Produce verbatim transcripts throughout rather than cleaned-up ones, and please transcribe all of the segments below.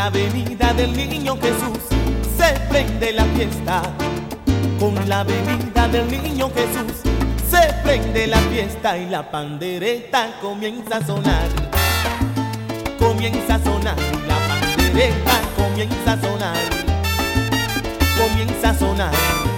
la venida del niño Jesús se prende la fiesta. Con la venida del niño Jesús se prende la fiesta y la pandereta comienza a sonar. Comienza a sonar y la pandereta comienza a sonar. Comienza a sonar.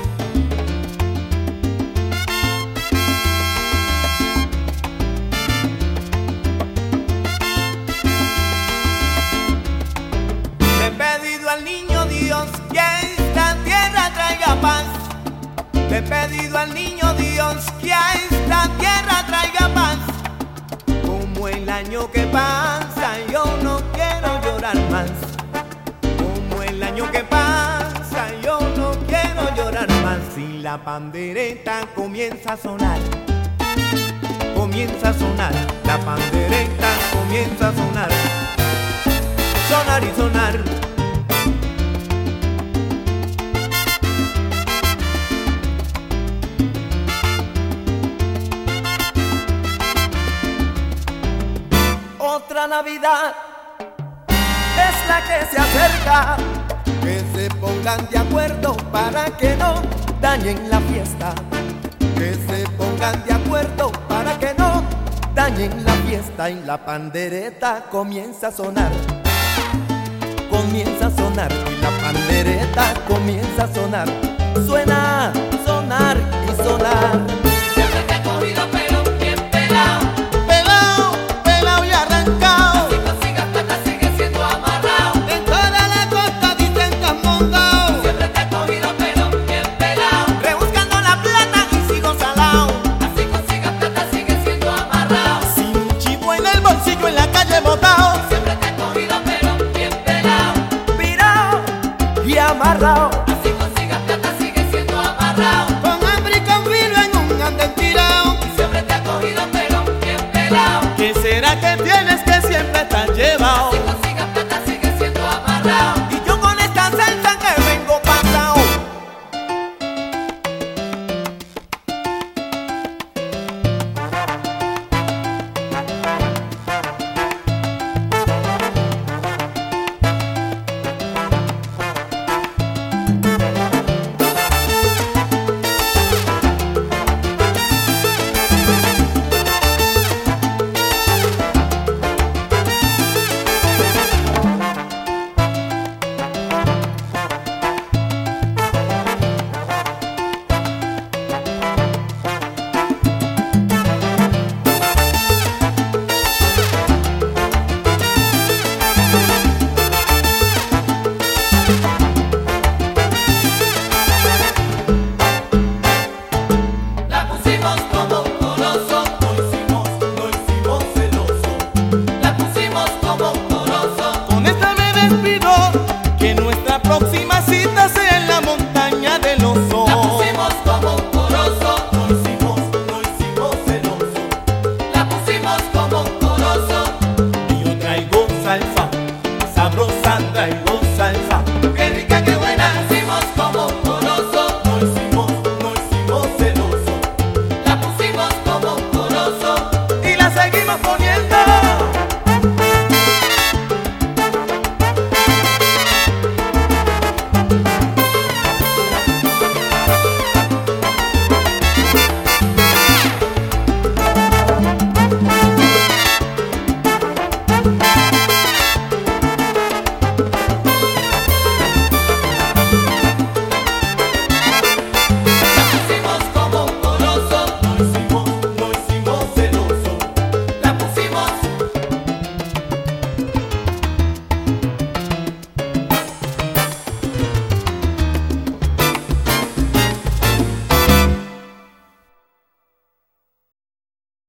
Le he pedido al niño Dios que a esta tierra traiga paz. Le he pedido al niño Dios que a esta tierra traiga paz. Como el año que pasa yo no quiero llorar más. Como el año que pasa yo no quiero llorar más. Si la pandereta comienza a sonar, comienza a sonar, la pandereta comienza a sonar. Sonar y sonar. Otra Navidad es la que se acerca. Que se pongan de acuerdo para que no dañen la fiesta. Que se pongan de acuerdo para que no dañen la fiesta. Y la pandereta comienza a sonar. Comienza a sonar y la pandereta comienza a sonar. Suena, sonar y sonar. Siempre te he cogido pero bien pelao. Pelao, pelao y arrancao. Si consigas plata sigue siendo amarrao. En toda la costa dicen que has montao. Siempre te he cogido pero bien pelao. Rebuscando la plata y sigo salao. Así consigas plata sigue siendo amarrao. Sin un chivo en el bolsillo en la calle botao. Siempre te he cogido pero bien pelao. Virao y amarrao. Así consigas plata sigue siendo amarrao. Con hambre y con filo en un andén tirao. Siempre te he cogido pero